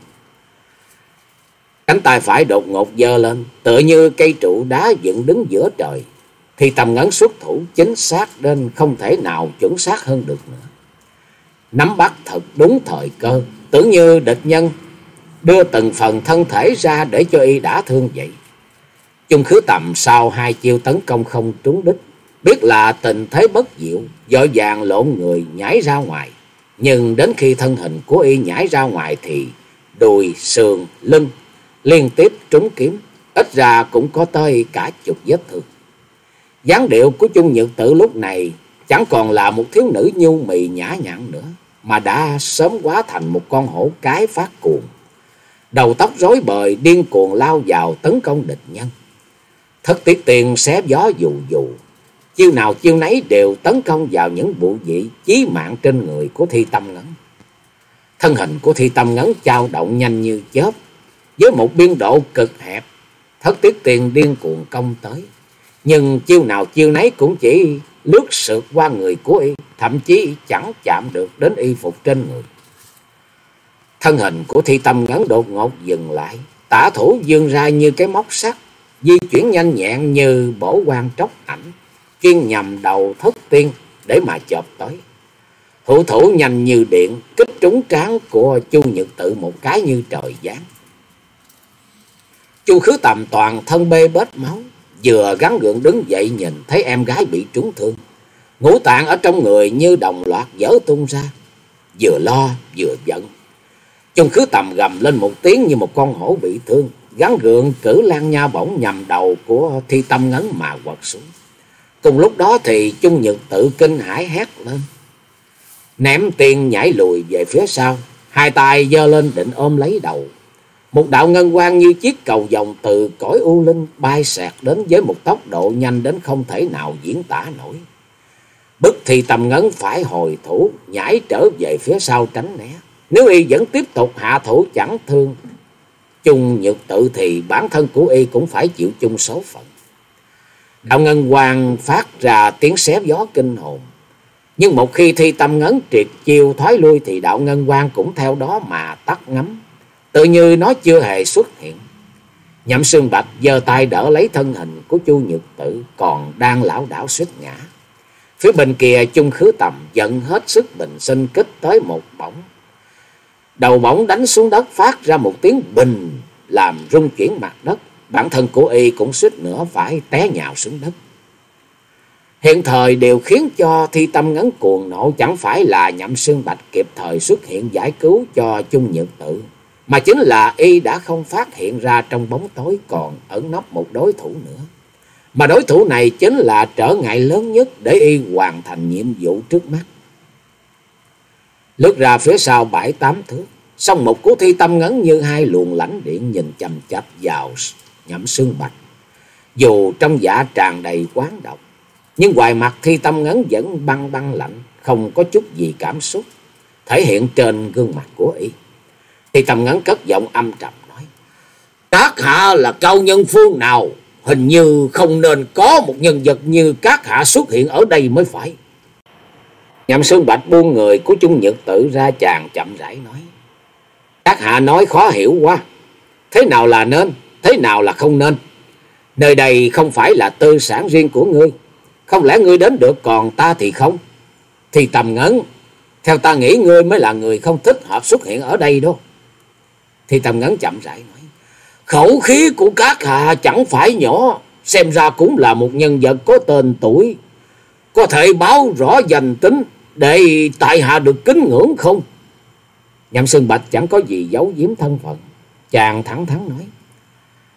Speaker 1: Cánh tay phải đột ngột giơ lên, tựa như cây trụ đá dựng đứng giữa trời. Thi Tâm Ngấn xuất thủ chính xác đến không thể nào chuẩn xác hơn được nữa. Nắm bắt thật đúng thời cơ, tưởng như địch nhân đưa từng phần thân thể ra để cho y đã thương vậy. Chung Khứ Tầm sau hai chiêu tấn công không trúng đích, biết là tình thế bất diệu, vội vàng lộn người nhảy ra ngoài. Nhưng đến khi thân hình của y nhảy ra ngoài thì đùi, sườn, lưng liên tiếp trúng kiếm, ít ra cũng có tới cả chục vết thương. Dáng điệu của Chung Nhật Tự lúc này chẳng còn là một thiếu nữ nhu mì nhã nhặn nữa, mà đã sớm hóa thành một con hổ cái phát cuồng. Đầu tóc rối bời, điên cuồng lao vào tấn công địch nhân. Thất Tiết Tiên xé gió dù dù, chiêu nào chiêu nấy đều tấn công vào những bộ vị chí mạng trên người của Thi Tâm Ngấn. Thân hình của Thi Tâm Ngấn dao động nhanh như chớp, với một biên độ cực hẹp. Thất Tiết Tiên điên cuồng công tới, nhưng chiêu nào chiêu nấy cũng chỉ lướt sượt qua người của y, thậm chí chẳng chạm được đến y phục trên người. Thân hình của Thi Tâm Ngấn đột ngột dừng lại, tả thủ vươn ra như cái móc sắt, di chuyển nhanh nhẹn như bổ quan tróc ảnh, chuyên nhằm đầu Thất Tiên để mà chộp tới. Hữu thủ nhanh như điện, kích trúng trán của Chu Nhật Tự một cái như trời giáng. Chu Khứ Tầm toàn thân bê bết máu, vừa gắng gượng đứng dậy nhìn thấy em gái bị trúng thương, ngũ tạng ở trong người như đồng loạt vỡ tung ra, vừa lo vừa giận. Chu Khứ Tầm gầm lên một tiếng như một con hổ bị thương, gắng gượng cử Lan Nha Bổng nhằm đầu của Thi Tâm Ngấn mà quật xuống. Cùng lúc đó thì Chung Nhật Tự kinh hãi hét lên, ném tiền nhảy lùi về phía sau, hai tay giơ lên định ôm lấy đầu. Một đạo ngân quang như chiếc cầu vồng từ cõi u linh bay xẹt đến với một tốc độ nhanh đến không thể nào diễn tả nổi. Bức Thi Tâm Ngấn phải hồi thủ, nhảy trở về phía sau tránh né. Nếu y vẫn tiếp tục hạ thủ chẳng thương Chung Nhật Tự thì bản thân của y cũng phải chịu chung số phận. Đạo ngân quang phát ra tiếng xé gió kinh hồn, nhưng một khi Thi Tâm Ngấn triệt chiêu thoái lui thì đạo ngân quang cũng theo đó mà tắt ngấm, tự như nó chưa hề xuất hiện. Nhậm Xương Bạch giơ tay đỡ lấy thân hình của Chu Nhật Tự còn đang lảo đảo suýt ngã. Phía bên kia Chung Khứ Tầm giận hết sức bình sinh kích tới một bổng. Đầu bổng đánh xuống đất phát ra một tiếng bình làm rung chuyển mặt đất. Bản thân của y cũng suýt nữa phải té nhào xuống đất. Hiện thời điều khiến cho Thi Tâm Ngấn cuồng nộ chẳng phải là Nhậm Xương Bạch kịp thời xuất hiện giải cứu cho Chung Nhật Tự, mà chính là y đã không phát hiện ra trong bóng tối còn ẩn nấp một đối thủ nữa. Mà đối thủ này chính là trở ngại lớn nhất để y hoàn thành nhiệm vụ trước mắt. Lướt ra phía sau bảy tám thước, song một của Thi Tâm Ngấn như hai luồng lãnh điện nhìn chằm chằm vào Nhậm Xương Bạch. Dù trong dạ tràn đầy quán độc, nhưng ngoài mặt Thi Tâm Ngấn vẫn băng băng lạnh, không có chút gì cảm xúc thể hiện trên gương mặt của y. Thi Tâm Ngấn cất giọng âm trầm nói: các hạ là cao nhân phương nào? Hình như không nên có một nhân vật như các hạ xuất hiện ở đây mới phải. Nhậm Xương Bạch buông người của Chung Nhật Tự ra, chàng chậm rãi nói: các hạ nói khó hiểu quá. Thế nào là nên, thế nào là không nên? Nơi đây không phải là tư sản riêng của ngươi, không lẽ ngươi đến được còn ta thì không? Thì Tâm Ngấn, theo ta nghĩ ngươi mới là người không thích hợp xuất hiện ở đây đâu. Thì Tâm Ngấn chậm rãi nói: khẩu khí của các hạ chẳng phải nhỏ, xem ra cũng là một nhân vật có tên tuổi, có thể báo rõ danh tính để tại hạ được kính ngưỡng không? Nhậm Xương Bạch chẳng có gì giấu giếm thân phận, chàng thẳng thắn nói: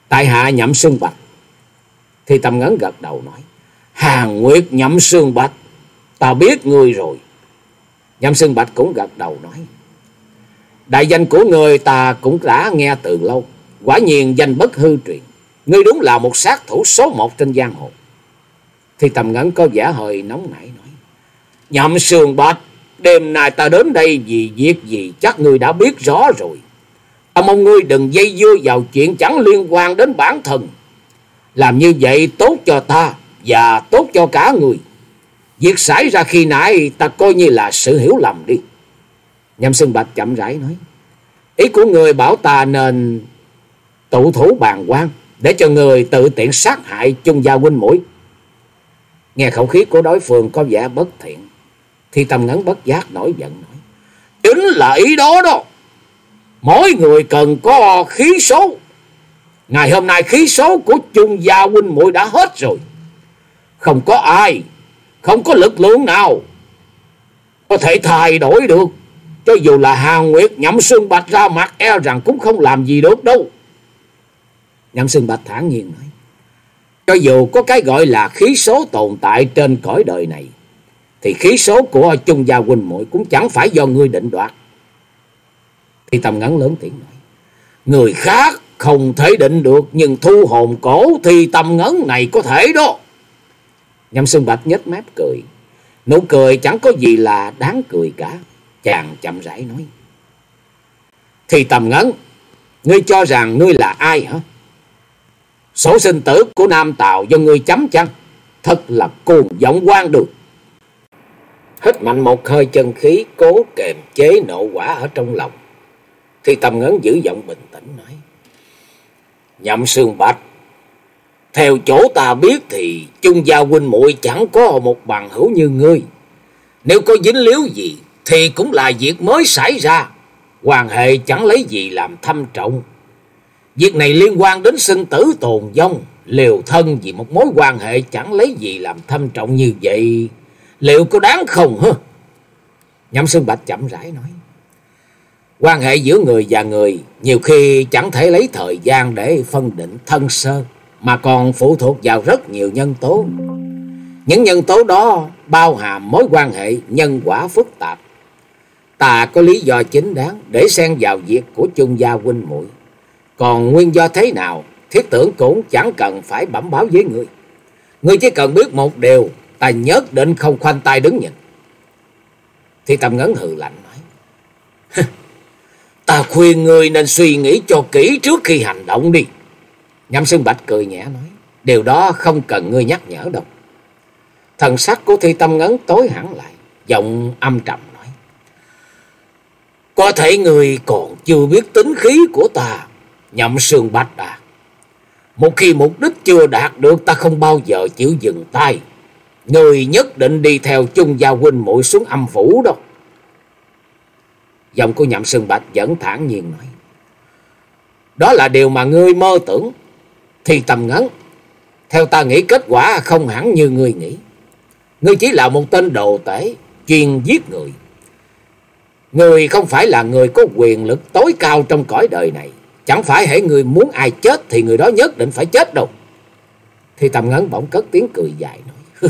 Speaker 1: Tại hạ Nhậm Sương Bạch. Thì Tâm Ngấn gật đầu nói: Hàn Nguyệt Nhậm Sương Bạch, ta biết ngươi rồi. Nhậm Sương Bạch cũng gật đầu nói: Đại danh của ngươi ta cũng đã nghe từ lâu, quả nhiên danh bất hư truyền. Ngươi đúng là một sát thủ số một trên giang hồ. Thì Tâm Ngấn có vẻ hơi nóng nảy nói: Nhậm Sương Bạch, đêm nay ta đến đây vì việc gì chắc ngươi đã biết rõ rồi. Ta mong ngươi đừng dây dưa vào chuyện chẳng liên quan đến bản thân. Làm như vậy tốt cho ta và tốt cho cả người. Việc xảy ra khi nãy ta coi như là sự hiểu lầm đi. Nhậm Sương Bạch chậm rãi nói: Ý của người bảo ta nên tụ thủ bàn quan để cho người tự tiện sát hại Chung Gia huynh muội. Nghe khẩu khí của đối phương có vẻ bất thiện, thì Tâm Ngấn bất giác nổi giận nói: Chính là ý đó đó. Mỗi người cần có khí số. Ngày hôm nay khí số của Chung Gia huynh muội đã hết rồi. Không có ai, không có lực lượng nào có thể thay đổi được. Cho dù là Hàn Nguyệt Nhậm Sương Bạch ra mặt, e rằng cũng không làm gì được đâu. Nhậm Sương Bạch thản nhiên nói: Cho dù có cái gọi là khí số tồn tại trên cõi đời này, thì khí số của Chung Gia huynh muội cũng chẳng phải do ngươi định đoạt. Thì Tâm Ngấn lớn tiếng nói: Người khác không thể định được, nhưng thu hồn cổ thì Tâm Ngấn này có thể đó. Nhậm Sương Bạch nhếch mép cười, nụ cười chẳng có gì là đáng cười cả. Chàng chậm rãi nói: Thì Tâm Ngấn, ngươi cho rằng ngươi là ai hả? Sổ sinh tử của Nam Tào do ngươi chấm chăng? Thật là cuồng vọng hoang đường. Hít mạnh một hơi chân khí, cố kềm chế nộ quả ở trong lòng. Thì Tâm Ngấn giữ giọng bình tĩnh nói: Nhậm Sương Bạch, theo chỗ ta biết thì Chung Gia huynh muội chẳng có một bằng hữu như ngươi. Nếu có dính líu gì thì cũng là việc mới xảy ra, quan hệ chẳng lấy gì làm thâm trọng. Việc này liên quan đến sinh tử tồn vong, liều thân vì một mối quan hệ chẳng lấy gì làm thâm trọng như vậy, liệu có đáng không hả? Nhậm Sương Bạch chậm rãi nói: Quan hệ giữa người và người nhiều khi chẳng thể lấy thời gian để phân định thân sơ, mà còn phụ thuộc vào rất nhiều nhân tố. Những nhân tố đó bao hàm mối quan hệ nhân quả phức tạp. Ta có lý do chính đáng để xen vào việc của Chung Gia huynh muội. Còn nguyên do thế nào, thiết tưởng cũng chẳng cần phải bẩm báo với ngươi. Ngươi chỉ cần biết một điều, ta nhất định không khoanh tay đứng nhìn. Thì Tâm Ngấn hừ lạnh nói: Ta khuyên ngươi nên suy nghĩ cho kỹ trước khi hành động đi. Nhậm Sương Bạch cười nhẹ nói: Điều đó không cần ngươi nhắc nhở đâu. Thần sắc của Thi Tâm Ngấn tối hẳn lại, giọng âm trầm nói: Có thể ngươi còn chưa biết tính khí của ta, Nhậm Sương Bạch à. Một khi mục đích chưa đạt được, ta không bao giờ chịu dừng tay. Ngươi nhất định đi theo Chung Gia huynh muội xuống âm phủ đâu. Giọng của Nhậm Sương Bạch vẫn thản nhiên nói: Đó là điều mà ngươi mơ tưởng. Thì Tâm Ngấn, theo ta nghĩ kết quả không hẳn như ngươi nghĩ. Ngươi chỉ là một tên đồ tể chuyên giết người. Ngươi không phải là người có quyền lực tối cao trong cõi đời này. Chẳng phải hễ người muốn ai chết thì người đó nhất định phải chết đâu. Thì Tâm Ngấn bỗng cất tiếng cười dài nói: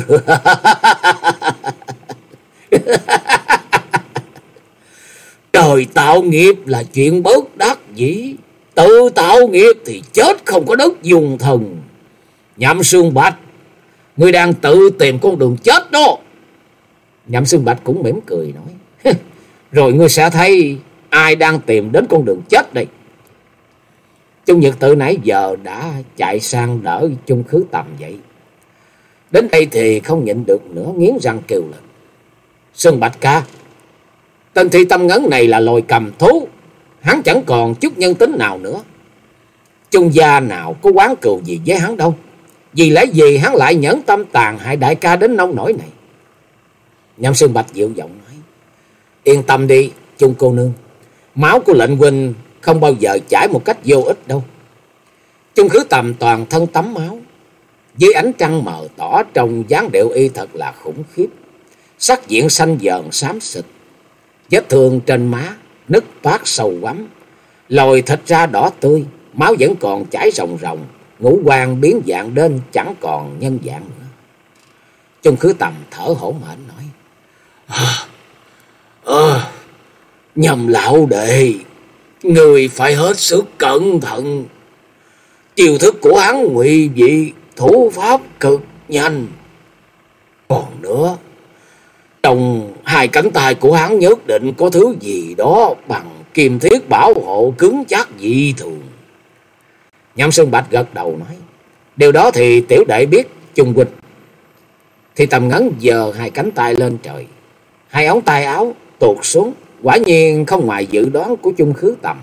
Speaker 1: Trời tạo nghiệp là chuyện bất đắc dĩ, tự tạo nghiệp thì chết không có đất dùng thần. Nhậm Sương Bạch, ngươi đang tự tìm con đường chết đó. Nhậm Sương Bạch cũng mỉm cười nói: Rồi ngươi sẽ thấy ai đang tìm đến con đường chết đây. Chung Nhật Tự nãy giờ đã chạy sang đỡ Chung Khứ Tầm vậy. Đến đây thì không nhịn được nữa, nghiến răng kêu lên: Sương Bạch ca, tên Thi Tâm Ngấn này là loài cầm thú, hắn chẳng còn chút nhân tính nào nữa. Chung gia nào có oán cừu gì với hắn đâu, vì lẽ gì hắn lại nhẫn tâm tàn hại đại ca đến nông nỗi này. Nhậm Sương Bạch dịu giọng nói: Yên tâm đi Chung cô nương, máu của lệnh huynh không bao giờ chảy một cách vô ích đâu. Chung Khứ Tầm toàn thân tắm máu, dưới ánh trăng mờ tỏ trong dáng điệu y thật là khủng khiếp. Sắc diện xanh dờn xám xịt, vết thương trên má nứt toát sâu quắm, lồi thịt ra đỏ tươi, máu vẫn còn chảy ròng ròng, ngũ quan biến dạng đến chẳng còn nhân dạng nữa. Chung Khứ Tầm thở hổn hển nói: à, à, Nhầm lão đệ, người phải hết sức cẩn thận. Chiêu thức của hắn ngụy dị, thủ pháp cực nhanh. Còn nữa, trong hai cánh tay của hắn nhất định có thứ gì đó bằng kim thiết bảo hộ cứng chắc dị thường. Nhậm Sơn Bạch gật đầu nói: điều đó thì tiểu đệ biết Chung huynh. Thì Tầm Ngấn giơ hai cánh tay lên trời, hai ống tay áo tuột xuống, quả nhiên không ngoài dự đoán của Chung Khứ Tầm.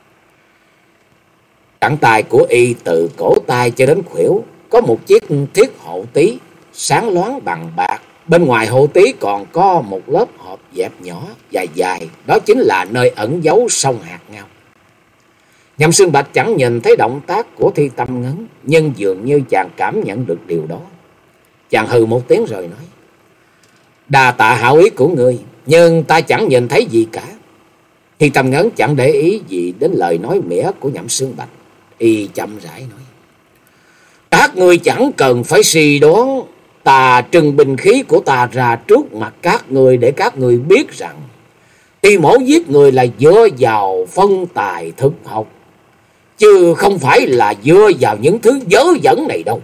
Speaker 1: Cẳng tay của y từ cổ tay cho đến khuỷu có một chiếc thiết hộ tí sáng loáng bằng bạc. Bên ngoài hộ tí còn có một lớp hộp dẹp nhỏ dài dài, đó chính là nơi ẩn giấu sông hạt ngao. Nhậm Xương Bạch chẳng nhìn thấy động tác của Thi Tâm Ngấn, nhưng dường như chàng cảm nhận được điều đó. Chàng hừ một tiếng rồi nói: đà tạ hảo ý của ngươi, nhưng ta chẳng nhìn thấy gì cả. Thi Tâm Ngấn chẳng để ý gì đến lời nói mỉa của Nhậm Xương Bạch, y chậm rãi nói: các ngươi chẳng cần phải suy đoán, ta trưng binh khí của ta ra trước mặt các ngươi để các ngươi biết rằng Thi mổ giết người là dựa vào phân tài thực học, chứ không phải là dựa vào những thứ dớ dẫn này đâu.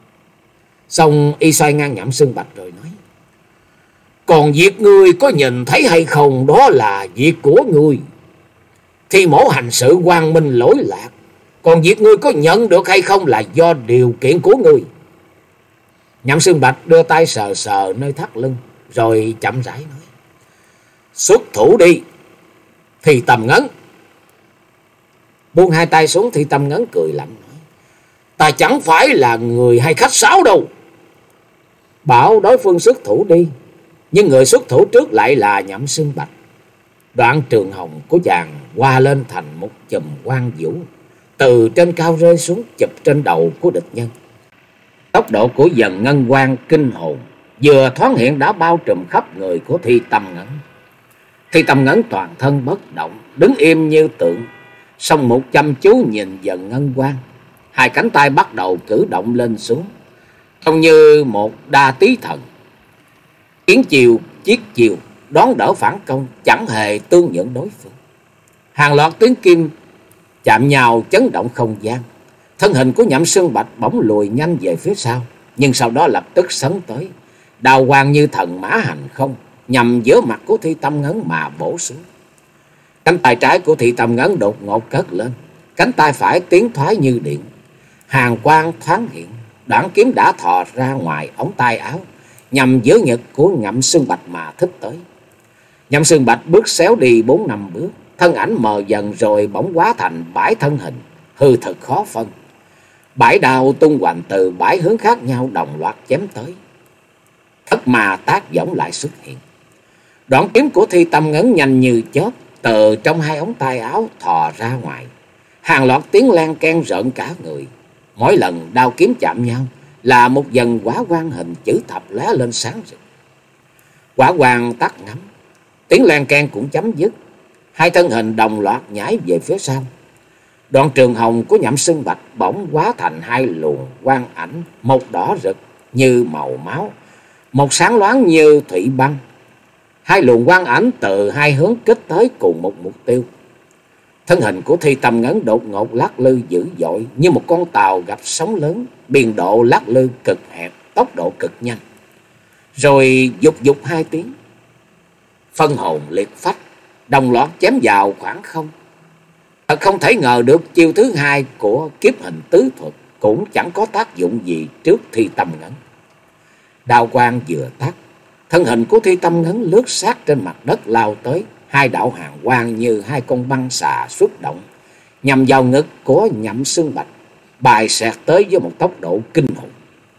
Speaker 1: Xong y xoay ngang Nhậm Xương Bạch rồi nói: còn việc ngươi có nhìn thấy hay không, đó là việc của ngươi. Thi mổ hành sự quang minh lỗi lạc, còn việc ngươi có nhận được hay không là do điều kiện của ngươi. Nhậm Xương Bạch đưa tay sờ sờ nơi thắt lưng, rồi chậm rãi nói: xuất thủ đi, Thi Tâm Ngấn. Buông hai tay xuống, Thi Tâm Ngấn cười lạnh nói: ta chẳng phải là người hay khách sáo đâu. Bảo đối phương xuất thủ đi, nhưng người xuất thủ trước lại là Nhậm Xương Bạch. Đoạn trường hồng của chàng hoa lên thành một chùm quang vũ, từ trên cao rơi xuống chụp trên đầu của địch nhân. Tốc độ của dần ngân quang kinh hồn, vừa thoáng hiện đã bao trùm khắp người của Thi Tâm Ngấn. Thi Tâm Ngấn toàn thân bất động, đứng im như tượng, song một chăm chú nhìn dần ngân quang. Hai cánh tay bắt đầu cử động lên xuống, trông như một đa tí thần. Kiến chiều chiết chiều, đón đỡ phản công, chẳng hề tương nhượng đối phương. Hàng loạt tiếng kim chạm nhau chấn động không gian. Thân hình của Nhậm Xương Bạch bỗng lùi nhanh về phía sau, nhưng sau đó lập tức sấn tới, đao quang như thần mã hành không, nhằm giữa mặt của Thi Tâm Ngấn mà bổ xuống. Cánh tay trái của Thi Tâm Ngấn đột ngột cất lên, cánh tay phải tiến thoái như điện. Hàng quang thoáng hiện, đoạn kiếm đã thò ra ngoài ống tay áo, nhằm giữa ngực của Nhậm Xương Bạch mà thích tới. Nhậm Xương Bạch bước xéo đi bốn năm bước, thân ảnh mờ dần rồi bỗng hóa thành bãi thân hình, hư thực khó phân. Bãi đao tung hoành từ bãi hướng khác nhau đồng loạt chém tới. Thất mà tác võng lại xuất hiện. Đoạn kiếm của Thi Tâm Ngấn nhanh như chớp, từ trong hai ống tay áo thò ra ngoài. Hàng loạt tiếng len keng rợn cả người. Mỗi lần đao kiếm chạm nhau là một dần quả quang hình chữ thập lóe lên sáng rực. Quả quang tắt ngấm, tiếng len keng cũng chấm dứt. Hai thân hình đồng loạt nhảy về phía sau. Đoạn trường hồng của Nhậm Xương Bạch bỗng hóa thành hai luồng quang ảnh, một đỏ rực như màu máu, một sáng loáng như thủy băng. Hai luồng quang ảnh từ hai hướng kích tới cùng một mục tiêu. Thân hình của Thi Tâm Ngấn đột ngột lắc lư dữ dội như một con tàu gặp sóng lớn, biên độ lắc lư cực hẹp, tốc độ cực nhanh. Rồi dục dục hai tiếng, phân hồn liệt phách, đồng loạt chém vào khoảng không. Thật không thể ngờ được chiêu thứ hai của kiếp hình tứ thuật cũng chẳng có tác dụng gì trước Thi Tâm Ngấn. Đao quang vừa tắt, thân hình của Thi Tâm Ngấn lướt sát trên mặt đất lao tới. Hai đạo hàn quang như hai con băng xà xuất động, nhằm vào ngực của Nhậm Xương Bạch, bài xẹt tới với một tốc độ kinh hồn.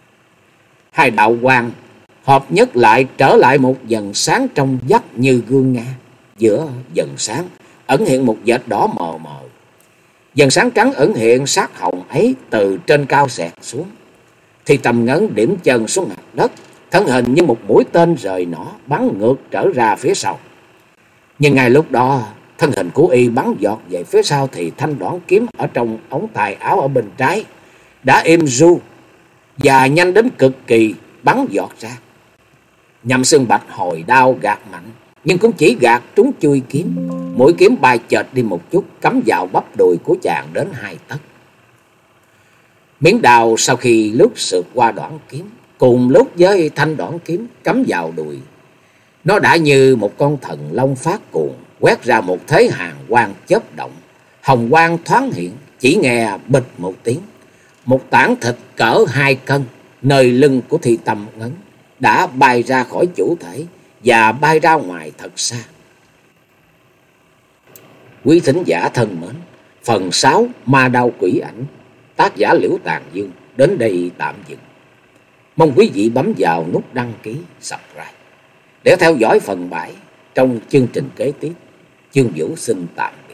Speaker 1: Hai đạo quang hợp nhất lại trở lại một dần sáng trong vắt như gương nga. Giữa dần sáng ẩn hiện một vệt đỏ mờ mờ. Dần sáng trắng ẩn hiện sát hồng ấy từ trên cao xẹt xuống. Thi Tâm Ngấn điểm chân xuống mặt đất, thân hình như một mũi tên rời nỏ bắn ngược trở ra phía sau. Nhưng ngay lúc đó, Thân hình của y bắn giọt về phía sau thì thanh đoạn kiếm ở trong ống tay áo ở bên trái đã êm ru và nhanh đến cực kỳ, bắn giọt ra. Nhậm Xương Bạch hồi đao gạt mạnh, nhưng cũng chỉ gạt trúng chui kiếm. Mũi kiếm bay chệch đi một chút, cắm vào bắp đùi của chàng đến hai tấc. Miếng đao sau khi lướt sượt qua đoạn kiếm, cùng lúc với thanh đoạn kiếm cắm vào đùi, nó đã như một con thần long phát cuồng, quét ra một thế hàng quang chớp động. Hồng quang thoáng hiện, chỉ nghe bịch một tiếng, một tảng thịt cỡ hai cân nơi lưng của Thi Tâm Ngấn đã bay ra khỏi chủ thể và bay ra ngoài thật xa. Quý thính giả thân mến, phần sáu Ma Đao Quỷ Ảnh, tác giả Liễu Tàn Dương đến đây tạm dừng. Mong quý vị bấm vào nút đăng ký, subscribe để theo dõi phần bảy trong chương trình kế tiếp. Chương Vũ xin tạm